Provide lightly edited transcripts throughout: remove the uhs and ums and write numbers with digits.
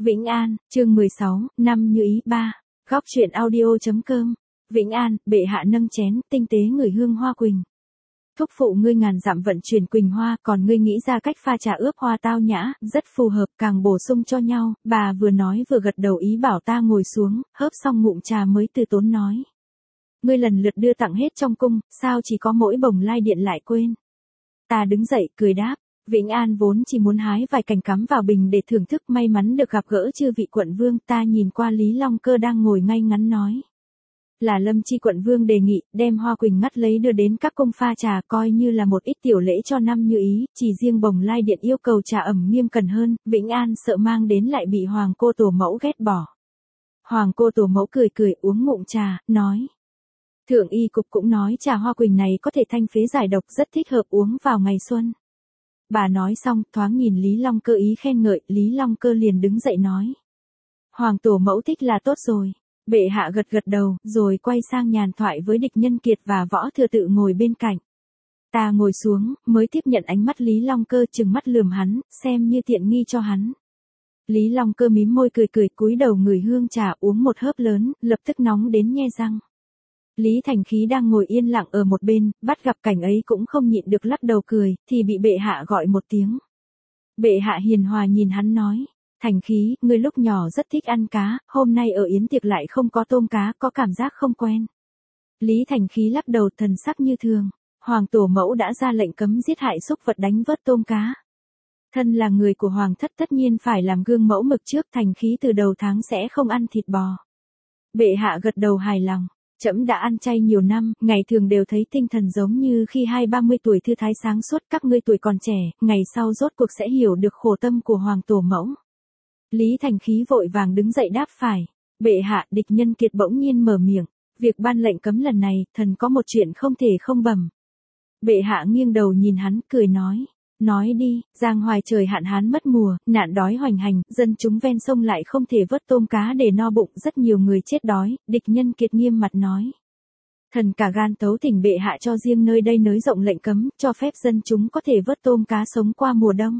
Vĩnh An, chương 16, năm như ý 3. Góc truyện audio.com. Vĩnh An, bệ hạ nâng chén, tinh tế ngửi hương hoa quỳnh. Thúc phụ ngươi ngàn dặm vận chuyển quỳnh hoa, còn ngươi nghĩ ra cách pha trà ướp hoa tao nhã, rất phù hợp, càng bổ sung cho nhau. Bà vừa nói vừa gật đầu ý bảo ta ngồi xuống, hớp xong ngụm trà mới từ tốn nói. Ngươi lần lượt đưa tặng hết trong cung, sao chỉ có mỗi bồng lai điện lại quên? Ta đứng dậy, cười đáp. Vĩnh An vốn chỉ muốn hái vài cành cắm vào bình để thưởng thức, may mắn được gặp gỡ chư vị quận vương. Ta nhìn qua Lý Long Cơ đang ngồi ngay ngắn nói. Là Lâm Chi quận vương đề nghị, đem hoa quỳnh ngắt lấy đưa đến các cung pha trà, coi như là một ít tiểu lễ cho năm như ý. Chỉ riêng bồng lai điện yêu cầu trà ẩm nghiêm cẩn hơn, Vĩnh An sợ mang đến lại bị hoàng cô tổ mẫu ghét bỏ. Hoàng cô tổ mẫu cười cười uống ngụm trà, nói. Thượng y cục cũng nói trà hoa quỳnh này có thể thanh phế giải độc, rất thích hợp uống vào ngày xuân. Bà nói xong, thoáng nhìn Lý Long Cơ ý khen ngợi, Lý Long Cơ liền đứng dậy nói. Hoàng tổ mẫu thích là tốt rồi. Bệ hạ gật gật đầu, rồi quay sang nhàn thoại với Địch Nhân Kiệt và Võ Thừa Tự ngồi bên cạnh. Ta ngồi xuống, mới tiếp nhận ánh mắt Lý Long Cơ, trừng mắt lườm hắn, xem như tiện nghi cho hắn. Lý Long Cơ mím môi cười cười, cúi đầu ngửi hương trà, uống một hớp lớn, lập tức nóng đến nhe răng. Lý Thành Khí đang ngồi yên lặng ở một bên, bắt gặp cảnh ấy cũng không nhịn được lắc đầu cười, thì bị bệ hạ gọi một tiếng. Bệ hạ hiền hòa nhìn hắn nói, Thành Khí, ngươi lúc nhỏ rất thích ăn cá, hôm nay ở yến tiệc lại không có tôm cá, có cảm giác không quen. Lý Thành Khí lắc đầu, thần sắc như thường, hoàng tổ mẫu đã ra lệnh cấm giết hại súc vật, đánh vớt tôm cá. Thân là người của hoàng thất tất nhiên phải làm gương mẫu mực trước, Thành Khí từ đầu tháng sẽ không ăn thịt bò. Bệ hạ gật đầu hài lòng. Trẫm đã ăn chay nhiều năm, ngày thường đều thấy tinh thần giống như khi 20-30 tuổi thư thái sáng suốt, các ngươi tuổi còn trẻ, ngày sau rốt cuộc sẽ hiểu được khổ tâm của hoàng tổ mẫu. Lý Thành Khí vội vàng đứng dậy đáp phải. Bệ hạ, Địch Nhân Kiệt bỗng nhiên mở miệng, việc ban lệnh cấm lần này, thần có một chuyện không thể không bẩm. Bệ hạ nghiêng đầu nhìn hắn, cười nói. Nói đi, giang hoài trời hạn hán mất mùa, nạn đói hoành hành, dân chúng ven sông lại không thể vớt tôm cá để no bụng, rất nhiều người chết đói. Địch Nhân Kiệt nghiêm mặt nói. Thần cả gan tấu thỉnh bệ hạ cho riêng nơi đây nới rộng lệnh cấm, cho phép dân chúng có thể vớt tôm cá sống qua mùa đông.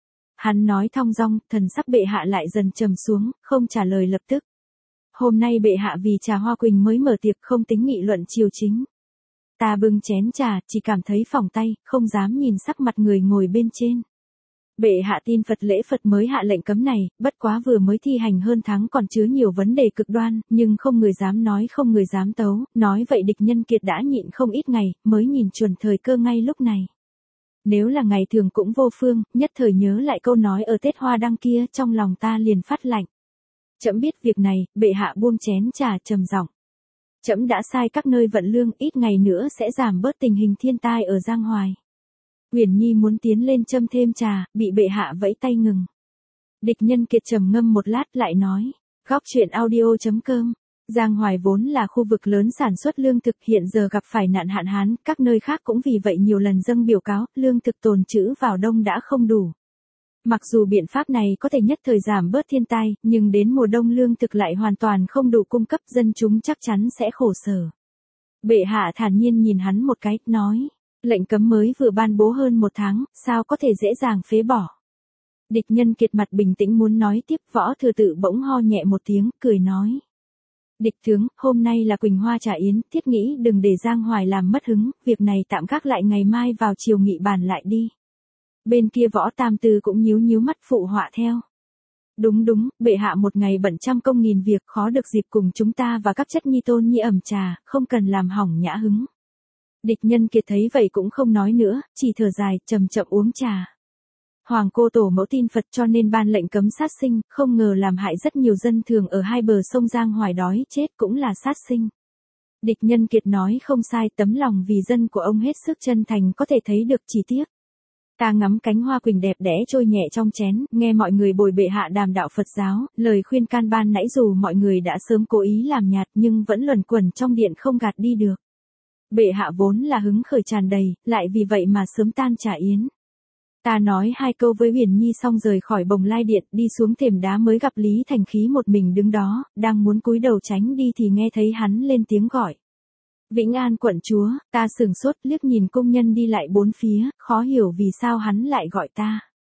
Hắn nói thong dong, thần sắc bệ hạ lại dần trầm xuống, không trả lời lập tức. Hôm nay bệ hạ vì trà hoa quỳnh mới mở tiệc, không tính nghị luận triều chính. Ta bưng chén trà, chỉ cảm thấy phỏng tay, không dám nhìn sắc mặt người ngồi bên trên. Bệ hạ tin Phật lễ Phật mới hạ lệnh cấm này, bất quá vừa mới thi hành hơn tháng còn chứa nhiều vấn đề cực đoan, nhưng không người dám nói, không người dám tấu, nói vậy Địch Nhân Kiệt đã nhịn không ít ngày, mới nhìn chuẩn thời cơ ngay lúc này. Nếu là ngày thường cũng vô phương, nhất thời nhớ lại câu nói ở Tết Hoa Đăng kia, trong lòng ta liền phát lạnh. Trẫm biết việc này, bệ hạ buông chén trà trầm giọng. Trẫm đã sai các nơi vận lương, ít ngày nữa sẽ giảm bớt tình hình thiên tai ở Giang Hoài. Uyển Nhi muốn tiến lên châm thêm trà, bị bệ hạ vẫy tay ngừng. Địch Nhân Kiệt trầm ngâm một lát lại nói, góc truyện audio.com. Giang Hoài vốn là khu vực lớn sản xuất lương thực, hiện giờ gặp phải nạn hạn hán, các nơi khác cũng vì vậy nhiều lần dâng biểu cáo, lương thực tồn trữ vào đông đã không đủ. Mặc dù biện pháp này có thể nhất thời giảm bớt thiên tai, nhưng đến mùa đông lương thực lại hoàn toàn không đủ cung cấp, dân chúng chắc chắn sẽ khổ sở. Bệ hạ thản nhiên nhìn hắn một cái, nói, lệnh cấm mới vừa ban bố hơn một tháng, sao có thể dễ dàng phế bỏ. Địch Nhân Kiệt mặt bình tĩnh muốn nói tiếp, Võ Thừa Tự bỗng ho nhẹ một tiếng, cười nói. Địch tướng, hôm nay là Quỳnh Hoa trà yến, thiết nghĩ đừng để Giang Hoài làm mất hứng, việc này tạm gác lại, ngày mai vào chiều nghị bàn lại đi. Bên kia Võ Tam Tư cũng nhíu nhíu mắt phụ họa theo. Đúng, bệ hạ một ngày bận trăm công nghìn việc, khó được dịp cùng chúng ta và các chất nhi tôn nhi ẩm trà, không cần làm hỏng nhã hứng. Địch Nhân Kiệt thấy vậy cũng không nói nữa, chỉ thở dài, chậm chậm uống trà. Hoàng cô tổ mẫu tin Phật cho nên ban lệnh cấm sát sinh, không ngờ làm hại rất nhiều dân thường ở hai bờ sông Giang Hoài đói chết cũng là sát sinh. Địch Nhân Kiệt nói không sai, tấm lòng vì dân của ông hết sức chân thành, có thể thấy được, chỉ tiếc. Ta ngắm cánh hoa quỳnh đẹp đẽ trôi nhẹ trong chén, nghe mọi người bồi bệ hạ đàm đạo Phật giáo, lời khuyên can ban nãy dù mọi người đã sớm cố ý làm nhạt nhưng vẫn luẩn quẩn trong điện không gạt đi được. Bệ hạ vốn là hứng khởi tràn đầy, lại vì vậy mà sớm tan trà yến. Ta nói hai câu với Uyển Nhi xong rời khỏi bồng lai điện, đi xuống thềm đá mới gặp Lý Thành Khí một mình đứng đó, đang muốn cúi đầu tránh đi thì nghe thấy hắn lên tiếng gọi. Vĩnh An quận chúa, ta sửng sốt liếc nhìn công nhân đi lại bốn phía, khó hiểu vì sao hắn lại gọi ta.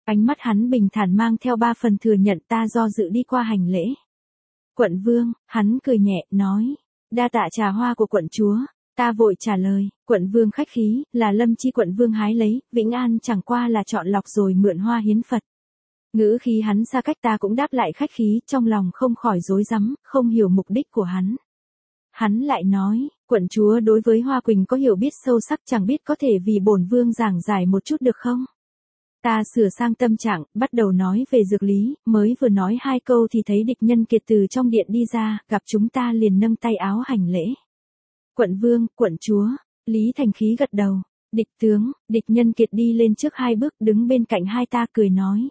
Ánh mắt hắn bình thản mang theo 3 phần thừa nhận ta do dự đi qua hành lễ. Quận vương, hắn cười nhẹ, nói. Đa tạ trà hoa của quận chúa. Ta vội trả lời, quận vương khách khí, là Lâm Chi quận vương hái lấy, Vĩnh An chẳng qua là chọn lọc rồi mượn hoa hiến Phật. Ngữ khí hắn xa cách ta cũng đáp lại khách khí, trong lòng không khỏi rối rắm, không hiểu mục đích của hắn. Hắn lại nói, quận chúa đối với Hoa Quỳnh có hiểu biết sâu sắc, chẳng biết có thể vì bổn vương giảng giải một chút được không? Ta sửa sang tâm trạng, bắt đầu nói về dược lý, mới vừa nói 2 câu thì thấy Địch Nhân Kiệt từ trong điện đi ra, gặp chúng ta liền nâng tay áo hành lễ. Quận vương, quận chúa, Lý Thành Khí gật đầu. Địch tướng, Địch Nhân Kiệt đi lên trước 2 bước đứng bên cạnh hai ta cười nói.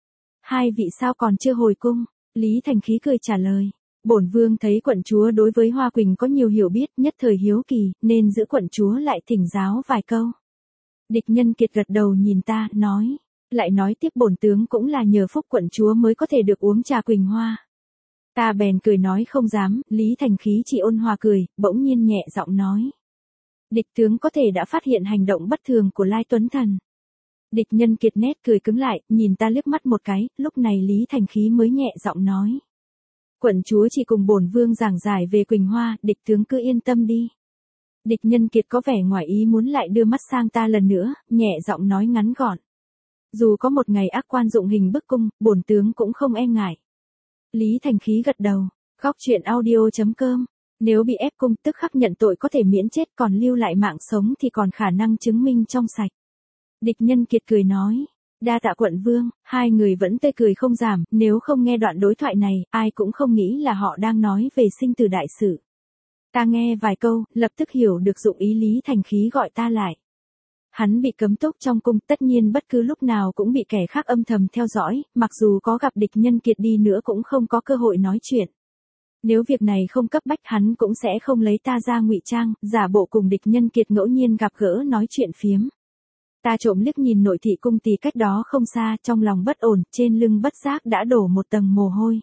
2 vị sao còn chưa hồi cung? Lý Thành Khí cười trả lời. Bổn vương thấy quận chúa đối với Hoa Quỳnh có nhiều hiểu biết, nhất thời hiếu kỳ, nên giữ quận chúa lại thỉnh giáo vài câu. Địch Nhân Kiệt gật đầu nhìn ta, nói. Lại nói tiếp bổn tướng cũng là nhờ phúc quận chúa mới có thể được uống trà Quỳnh Hoa. Ta bèn cười nói không dám, Lý Thành Khí chỉ ôn hòa cười, bỗng nhiên nhẹ giọng nói. Địch tướng có thể đã phát hiện hành động bất thường của Lai Tuấn Thần. Địch Nhân Kiệt nét cười cứng lại, nhìn ta liếc mắt một cái, lúc này Lý Thành Khí mới nhẹ giọng nói. Quận chúa chỉ cùng bổn vương giảng giải về Quỳnh Hoa, địch tướng cứ yên tâm đi. Địch Nhân Kiệt có vẻ ngoài ý muốn lại đưa mắt sang ta lần nữa, nhẹ giọng nói ngắn gọn. Dù có một ngày ác quan dụng hình bức cung, bổn tướng cũng không e ngại. Lý Thành Khí gật đầu, góc truyện audio.com. Nếu bị ép cung tức khắc nhận tội có thể miễn chết, còn lưu lại mạng sống thì còn khả năng chứng minh trong sạch. Địch Nhân Kiệt cười nói. Đa tạ quận vương, 2 người vẫn tươi cười không giảm, nếu không nghe đoạn đối thoại này, ai cũng không nghĩ là họ đang nói về sinh tử đại sự. Ta nghe vài câu, lập tức hiểu được dụng ý Lý Thành Khí gọi ta lại. Hắn bị cấm túc trong cung, tất nhiên bất cứ lúc nào cũng bị kẻ khác âm thầm theo dõi, mặc dù có gặp Địch Nhân Kiệt đi nữa cũng không có cơ hội nói chuyện. Nếu việc này không cấp bách hắn cũng sẽ không lấy ta ra ngụy trang, giả bộ cùng Địch Nhân Kiệt ngẫu nhiên gặp gỡ nói chuyện phiếm. Ta trộm liếc nhìn nội thị cung tỳ cách đó không xa, trong lòng bất ổn, trên lưng bất giác đã đổ một tầng mồ hôi.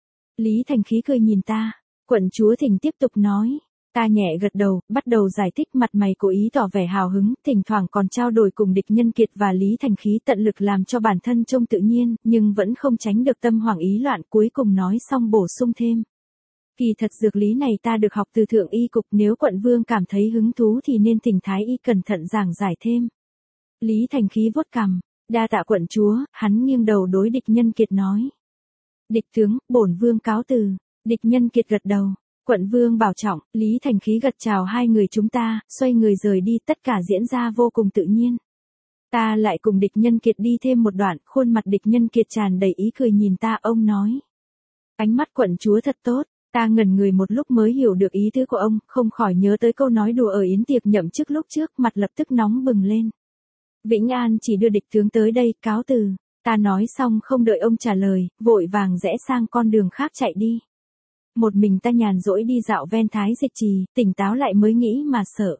Lý Thành Khí cười nhìn ta, quận chúa thỉnh tiếp tục nói. Ta nhẹ gật đầu, bắt đầu giải thích, mặt mày cố ý tỏ vẻ hào hứng, thỉnh thoảng còn trao đổi cùng Địch Nhân Kiệt và Lý Thành Khí tận lực làm cho bản thân trông tự nhiên, nhưng vẫn không tránh được tâm hoảng ý loạn, cuối cùng nói xong bổ sung thêm. Kỳ thật dược lý này ta được học từ thượng y cục, nếu quận vương cảm thấy hứng thú thì nên thỉnh thái y cẩn thận giảng giải thêm. Lý Thành Khí vuốt cằm, đa tạ quận chúa, hắn nghiêng đầu đối Địch Nhân Kiệt nói. Địch tướng, bổn vương cáo từ. Địch Nhân Kiệt gật đầu. Quận vương bảo trọng, Lý Thành Khí gật chào 2 người chúng ta, xoay người rời đi, tất cả diễn ra vô cùng tự nhiên. Ta lại cùng Địch Nhân Kiệt đi thêm một đoạn, khuôn mặt Địch Nhân Kiệt tràn đầy ý cười nhìn ta, ông nói. Ánh mắt quận chúa thật tốt, ta ngẩn người một lúc mới hiểu được ý tứ của ông, không khỏi nhớ tới câu nói đùa ở yến tiệc nhậm chức lúc trước, mặt lập tức nóng bừng lên. Vĩnh An chỉ đưa địch tướng tới đây, cáo từ. Ta nói xong không đợi ông trả lời, vội vàng rẽ sang con đường khác chạy đi. Một mình ta nhàn rỗi đi dạo ven Thái Dịch Trì, tỉnh táo lại mới nghĩ mà sợ.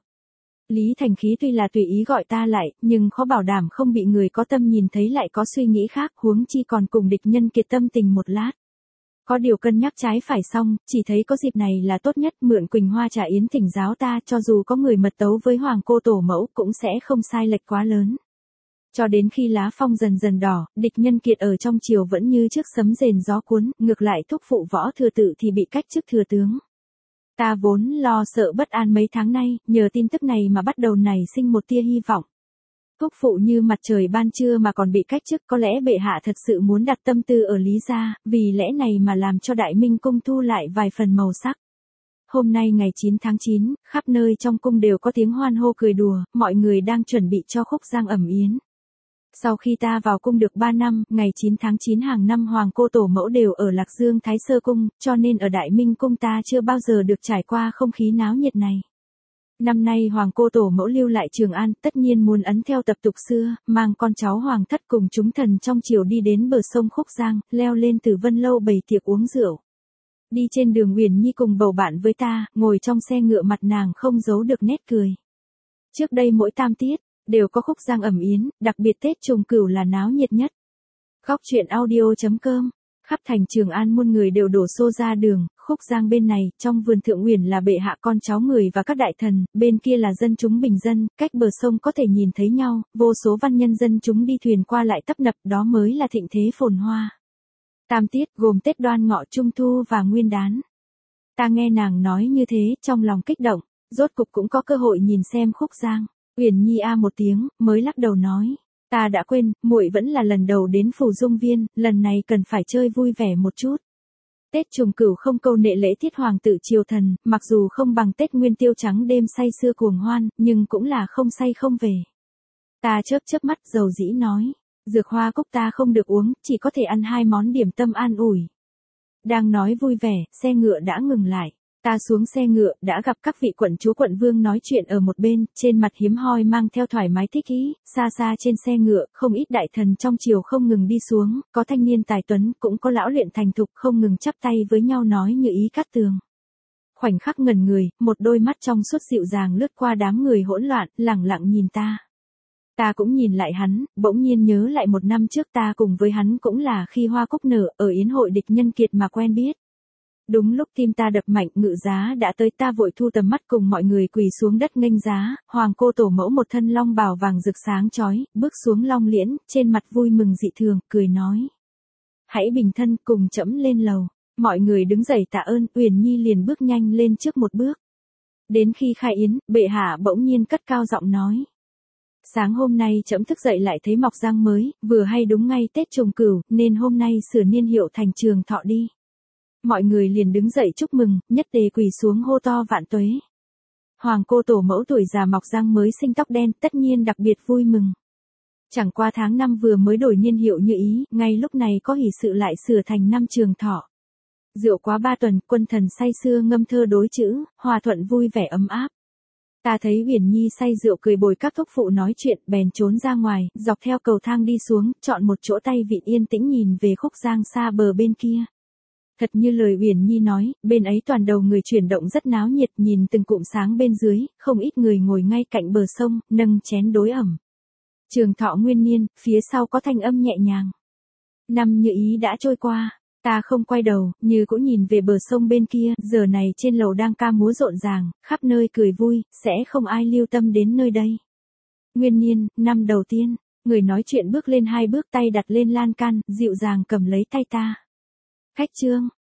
Lý Thành Khí tuy là tùy ý gọi ta lại, nhưng khó bảo đảm không bị người có tâm nhìn thấy lại có suy nghĩ khác, huống chi còn cùng Địch Nhân Kiệt tâm tình một lát. Có điều cân nhắc trái phải xong, chỉ thấy có dịp này là tốt nhất, mượn Quỳnh Hoa trà yến thỉnh giáo ta, cho dù có người mật tấu với Hoàng cô tổ mẫu cũng sẽ không sai lệch quá lớn. Cho đến khi lá phong dần dần đỏ, Địch Nhân Kiệt ở trong triều vẫn như trước sấm rền gió cuốn, ngược lại thúc phụ Võ Thừa Tự thì bị cách chức thừa tướng. Ta vốn lo sợ bất an mấy tháng nay, nhờ tin tức này mà bắt đầu nảy sinh một tia hy vọng. Thúc phụ như mặt trời ban trưa mà còn bị cách chức, có lẽ bệ hạ thật sự muốn đặt tâm tư ở Lý gia, vì lẽ này mà làm cho Đại Minh cung thu lại vài phần màu sắc. Hôm nay ngày 9 tháng 9, khắp nơi trong cung đều có tiếng hoan hô cười đùa, mọi người đang chuẩn bị cho khúc giang ẩm yến. Sau khi ta vào cung được 3 năm, ngày 9 tháng 9 hàng năm Hoàng cô tổ mẫu đều ở Lạc Dương Thái Sơ cung, cho nên ở Đại Minh cung ta chưa bao giờ được trải qua không khí náo nhiệt này. Năm nay Hoàng cô tổ mẫu lưu lại Trường An, tất nhiên muốn ấn theo tập tục xưa, mang con cháu Hoàng thất cùng chúng thần trong triều đi đến bờ sông Khúc Giang, leo lên Tử Vân lâu bày tiệc uống rượu. Đi trên đường Huyền Nhi cùng bầu bạn với ta, ngồi trong xe ngựa mặt nàng không giấu được nét cười. Trước đây mỗi tam tiết đều có khúc giang ẩm yến, đặc biệt Tết Trùng Cửu là náo nhiệt nhất. Góc truyện audio.com Khắp thành Trường An muôn người đều đổ xô ra đường, Khúc Giang bên này, trong vườn Thượng Uyển là bệ hạ con cháu người và các đại thần, bên kia là dân chúng bình dân, cách bờ sông có thể nhìn thấy nhau, vô số văn nhân dân chúng đi thuyền qua lại tấp nập, đó mới là thịnh thế phồn hoa. Tam tiết gồm Tết Đoan Ngọ, Trung Thu và Nguyên Đán. Ta nghe nàng nói như thế, trong lòng kích động, rốt cục cũng có cơ hội nhìn xem Khúc Giang. Uyển Nhi a một tiếng, mới lắc đầu nói, ta đã quên, muội vẫn là lần đầu đến Phù Dung Viên, lần này cần phải chơi vui vẻ một chút. Tết Trùng Cửu không câu nệ lễ tiết hoàng tử triều thần, mặc dù không bằng Tết Nguyên Tiêu trắng đêm say sưa cuồng hoan, nhưng cũng là không say không về. Ta chớp mắt dầu dĩ nói, dược hoa cúc ta không được uống, chỉ có thể ăn 2 món điểm tâm an ủi. Đang nói vui vẻ, xe ngựa đã ngừng lại. Ta xuống xe ngựa, đã gặp các vị quận chúa quận vương nói chuyện ở một bên, trên mặt hiếm hoi mang theo thoải mái thích ý, xa xa trên xe ngựa, không ít đại thần trong triều không ngừng đi xuống, có thanh niên tài tuấn, cũng có lão luyện thành thục không ngừng chắp tay với nhau nói như ý cát tường. Khoảnh khắc ngẩn người, một đôi mắt trong suốt dịu dàng lướt qua đám người hỗn loạn, lẳng lặng nhìn ta. Ta cũng nhìn lại hắn, bỗng nhiên nhớ lại 1 năm trước ta cùng với hắn cũng là khi hoa cúc nở, ở yến hội địch nhân kiệt mà quen biết. Đúng lúc tim ta đập mạnh, ngự giá đã tới, ta vội thu tầm mắt cùng mọi người quỳ xuống đất nghênh giá, hoàng cô tổ mẫu một thân long bào vàng rực sáng chói, bước xuống long liễn, trên mặt vui mừng dị thường, cười nói. Hãy bình thân cùng trẫm lên lầu. Mọi người đứng dậy tạ ơn, Uyển Nhi liền bước nhanh lên trước một bước. Đến khi khai yến, bệ hạ bỗng nhiên cất cao giọng nói. Sáng hôm nay trẫm thức dậy lại thấy mọc răng mới, vừa hay đúng ngay Tết Trùng Cửu, nên hôm nay sửa niên hiệu thành Trường Thọ đi. Mọi người liền đứng dậy chúc mừng, nhất tề quỳ xuống hô to vạn tuế. Hoàng cô tổ mẫu tuổi già mọc răng mới sinh tóc đen, tất nhiên đặc biệt vui mừng. Chẳng qua tháng 5 vừa mới đổi niên hiệu như ý, ngay lúc này có hỷ sự lại sửa thành năm Trường Thọ. Rượu quá 3 tuần, quân thần say sưa ngâm thơ đối chữ, hòa thuận vui vẻ ấm áp. Ta thấy Uyển Nhi say rượu cười bồi các thúc phụ nói chuyện, bèn trốn ra ngoài, dọc theo cầu thang đi xuống, chọn một chỗ tay vịn yên tĩnh nhìn về Khúc Giang xa bờ bên kia. Thật như lời Uyển Nhi nói, bên ấy toàn đầu người chuyển động rất náo nhiệt, nhìn từng cụm sáng bên dưới, không ít người ngồi ngay cạnh bờ sông, nâng chén đối ẩm. Trường Thọ nguyên niên, phía sau có thanh âm nhẹ nhàng. Năm như ý đã trôi qua, ta không quay đầu, như cũng nhìn về bờ sông bên kia, giờ này trên lầu đang ca múa rộn ràng, khắp nơi cười vui, sẽ không ai lưu tâm đến nơi đây. Nguyên niên, năm đầu tiên, người nói chuyện bước lên 2 bước, tay đặt lên lan can, dịu dàng cầm lấy tay ta. Khách trương,